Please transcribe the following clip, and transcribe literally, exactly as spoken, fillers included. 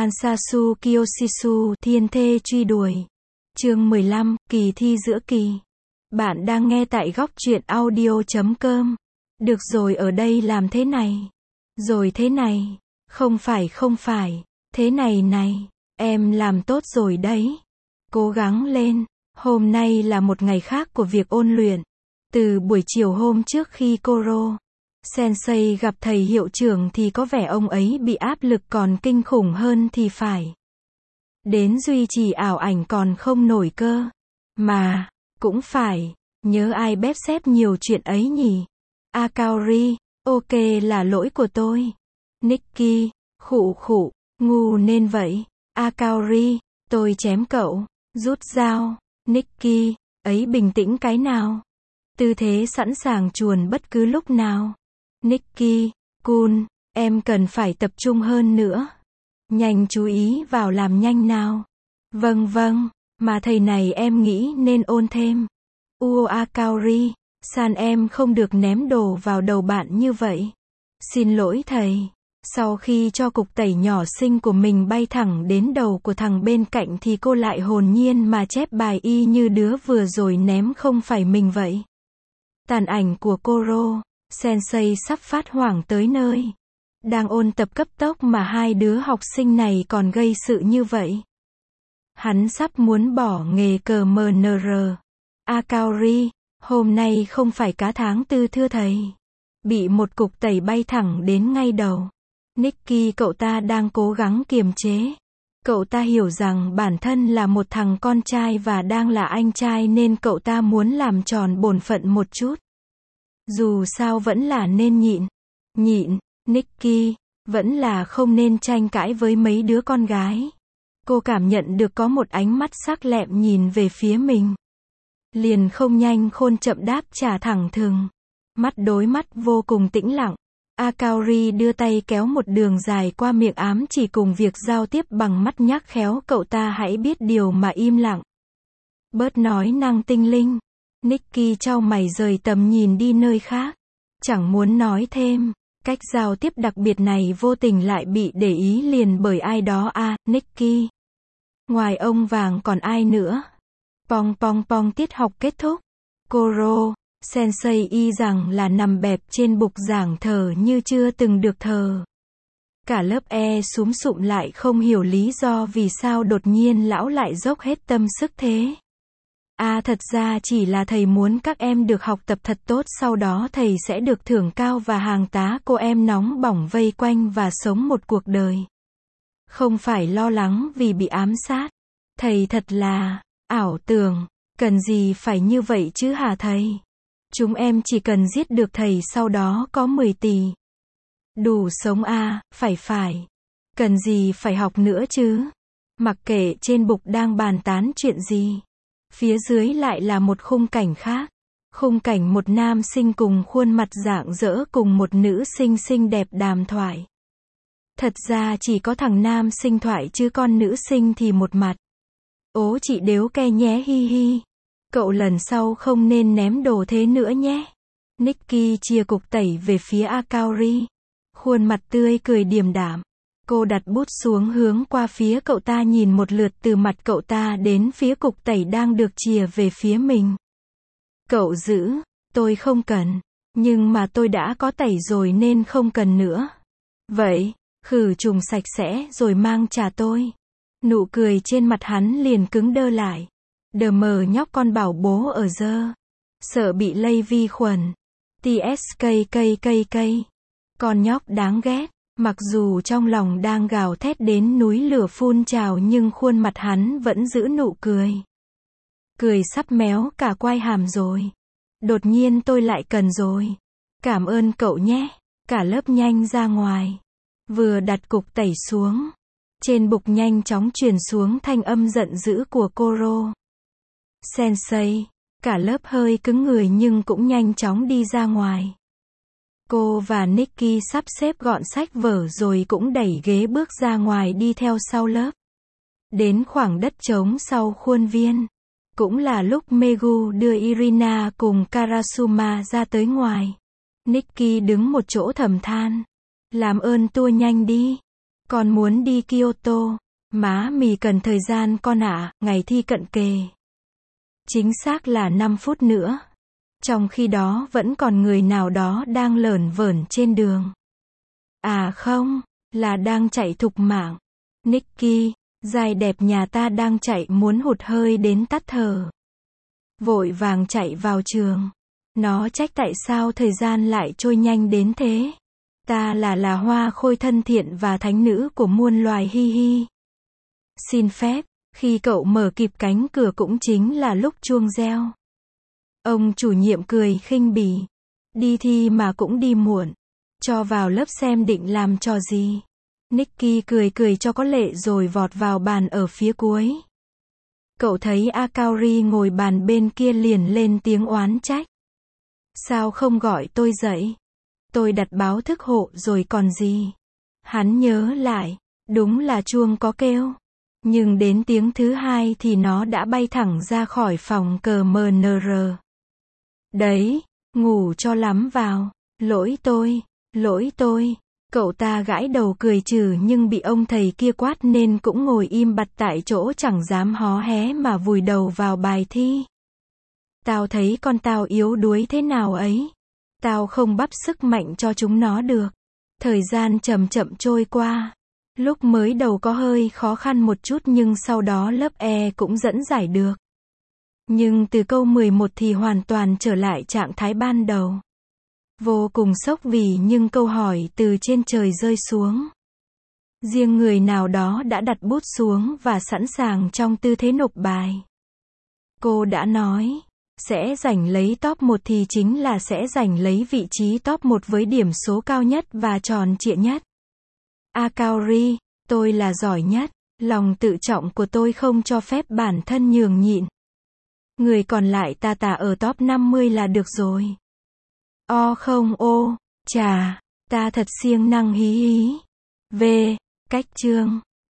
Kansasu Kyoshisu thiên thê truy đuổi. Chương mười lăm, kỳ thi giữa kỳ. Bạn đang nghe tại góc truyện audio chấm com. Được rồi, ở đây làm thế này. Rồi thế này. Không phải không phải. Thế này này. Em làm tốt rồi đấy. Cố gắng lên. Hôm nay là một ngày khác của việc ôn luyện. Từ buổi chiều hôm trước khi Koro Sensei gặp thầy hiệu trưởng thì có vẻ ông ấy bị áp lực còn kinh khủng hơn thì phải. Đến duy trì ảo ảnh còn không nổi cơ. Mà, cũng phải, nhớ ai bếp xếp nhiều chuyện ấy nhỉ? Akaori, ok là lỗi của tôi. Nikki, khụ khụ, ngu nên vậy. Akaori, tôi chém cậu, rút dao. Nikki, ấy bình tĩnh cái nào. Tư thế sẵn sàng chuồn bất cứ lúc nào. Nikki, Kun, em cần phải tập trung hơn nữa. Nhanh chú ý vào làm nhanh nào. Vâng vâng, mà thầy này em nghĩ nên ôn thêm. Uo Akaori, san em không được ném đồ vào đầu bạn như vậy. Xin lỗi thầy. Sau khi cho cục tẩy nhỏ xinh của mình bay thẳng đến đầu của thằng bên cạnh thì cô lại hồn nhiên mà chép bài y như đứa vừa rồi ném không phải mình vậy. Tàn ảnh của Koro Sensei sắp phát hoảng tới nơi. Đang ôn tập cấp tốc mà hai đứa học sinh này còn gây sự như vậy. Hắn sắp muốn bỏ nghề cờ mờ nờ rờ. Akaori, hôm nay không phải cá tháng tư thưa thầy. Bị một cục tẩy bay thẳng đến ngay đầu. Nikki, cậu ta đang cố gắng kiềm chế. Cậu ta hiểu rằng bản thân là một thằng con trai và đang là anh trai nên cậu ta muốn làm tròn bổn phận một chút. Dù sao vẫn là nên nhịn. Nhịn, Nikki, vẫn là không nên tranh cãi với mấy đứa con gái. Cô cảm nhận được có một ánh mắt sắc lẹm nhìn về phía mình. Liền không nhanh khôn chậm đáp trả thẳng thừng. Mắt đối mắt vô cùng tĩnh lặng. Akaori đưa tay kéo một đường dài qua miệng ám chỉ cùng việc giao tiếp bằng mắt nhắc khéo cậu ta hãy biết điều mà im lặng. Bớt nói năng tinh linh. Nikki chau mày rời tầm nhìn đi nơi khác. Chẳng muốn nói thêm. Cách giao tiếp đặc biệt này vô tình lại bị để ý liền bởi ai đó à, Nikki. Ngoài ông vàng còn ai nữa? Pong pong pong tiết học kết thúc. Koro Sensei y rằng là nằm bẹp trên bục giảng thờ như chưa từng được thờ. Cả lớp e súm sụm lại không hiểu lý do vì sao đột nhiên lão lại dốc hết tâm sức thế. À thật ra chỉ là thầy muốn các em được học tập thật tốt, sau đó thầy sẽ được thưởng cao và hàng tá cô em nóng bỏng vây quanh và sống một cuộc đời. Không phải lo lắng vì bị ám sát. Thầy thật là ảo tưởng. Cần gì phải như vậy chứ hả thầy? Chúng em chỉ cần giết được thầy sau đó có mười tỷ. Đủ sống à, phải phải. Cần gì phải học nữa chứ? Mặc kệ trên bục đang bàn tán chuyện gì. Phía dưới lại là một khung cảnh khác. Khung cảnh một nam sinh cùng khuôn mặt rạng rỡ cùng một nữ sinh xinh đẹp đàm thoại. Thật ra chỉ có thằng nam sinh thoại chứ con nữ sinh thì một mặt. Ố chị đếu ke nhé hi hi. Cậu lần sau không nên ném đồ thế nữa nhé. Nikki chia cục tẩy về phía Akaori. Khuôn mặt tươi cười điềm đạm. Cô đặt bút xuống hướng qua phía cậu ta nhìn một lượt từ mặt cậu ta đến phía cục tẩy đang được chìa về phía mình. Cậu giữ, tôi không cần. Nhưng mà tôi đã có tẩy rồi nên không cần nữa. Vậy, khử trùng sạch sẽ rồi mang trả tôi. Nụ cười trên mặt hắn liền cứng đơ lại. Đờ mờ nhóc con bảo bố ở dơ. Sợ bị lây vi khuẩn. Tskkkk. Con nhóc đáng ghét. Mặc dù trong lòng đang gào thét đến núi lửa phun trào nhưng khuôn mặt hắn vẫn giữ nụ cười. Cười sắp méo cả quai hàm rồi. Đột nhiên tôi lại cần rồi. Cảm ơn cậu nhé. Cả lớp nhanh ra ngoài. Vừa đặt cục tẩy xuống. Trên bục nhanh chóng truyền xuống thanh âm giận dữ của Koro Sensei. Cả lớp hơi cứng người nhưng cũng nhanh chóng đi ra ngoài. Cô và Nikki sắp xếp gọn sách vở rồi cũng đẩy ghế bước ra ngoài đi theo sau lớp. Đến khoảng đất trống sau khuôn viên. Cũng là lúc Megu đưa Irina cùng Karasuma ra tới ngoài. Nikki đứng một chỗ thầm than. Làm ơn tua nhanh đi. Con muốn đi Kyoto. Má mì cần thời gian con ạ, ngày thi cận kề. Chính xác là năm phút nữa. Trong khi đó vẫn còn người nào đó đang lởn vởn trên đường. À không, là đang chạy thục mạng. Nicky, dài đẹp nhà ta đang chạy muốn hụt hơi đến tắt thở. Vội vàng chạy vào trường. Nó trách tại sao thời gian lại trôi nhanh đến thế. Ta là là hoa khôi thân thiện và thánh nữ của muôn loài hi hi. Xin phép, khi cậu mở kịp cánh cửa cũng chính là lúc chuông reo. Ông chủ nhiệm cười khinh bỉ. Đi thi mà cũng đi muộn. Cho vào lớp xem định làm trò gì. Nicky cười cười cho có lệ rồi vọt vào bàn ở phía cuối. Cậu thấy Akaori ngồi bàn bên kia liền lên tiếng oán trách. Sao không gọi tôi dậy? Tôi đặt báo thức hộ rồi còn gì? Hắn nhớ lại, đúng là chuông có kêu. Nhưng đến tiếng thứ hai thì nó đã bay thẳng ra khỏi phòng cờ mờ nờ rờ. Đấy, ngủ cho lắm vào. Lỗi tôi, lỗi tôi. Cậu ta gãi đầu cười trừ nhưng bị ông thầy kia quát nên cũng ngồi im bặt tại chỗ chẳng dám hó hé mà vùi đầu vào bài thi. Tao thấy con tao yếu đuối thế nào ấy. Tao không bắp sức mạnh cho chúng nó được. Thời gian chậm chậm trôi qua. Lúc mới đầu có hơi khó khăn một chút nhưng sau đó lớp E cũng dẫn giải được. Nhưng từ câu mười một thì hoàn toàn trở lại trạng thái ban đầu. Vô cùng sốc vì những câu hỏi từ trên trời rơi xuống. Riêng người nào đó đã đặt bút xuống và sẵn sàng trong tư thế nộp bài. Cô đã nói, sẽ giành lấy top một thì chính là sẽ giành lấy vị trí top một với điểm số cao nhất và tròn trịa nhất. Akaori, tôi là giỏi nhất, lòng tự trọng của tôi không cho phép bản thân nhường nhịn. Người còn lại ta tả ở top năm mươi là được rồi. O không ô, chà, ta thật siêng năng hí hí. V, cách chương.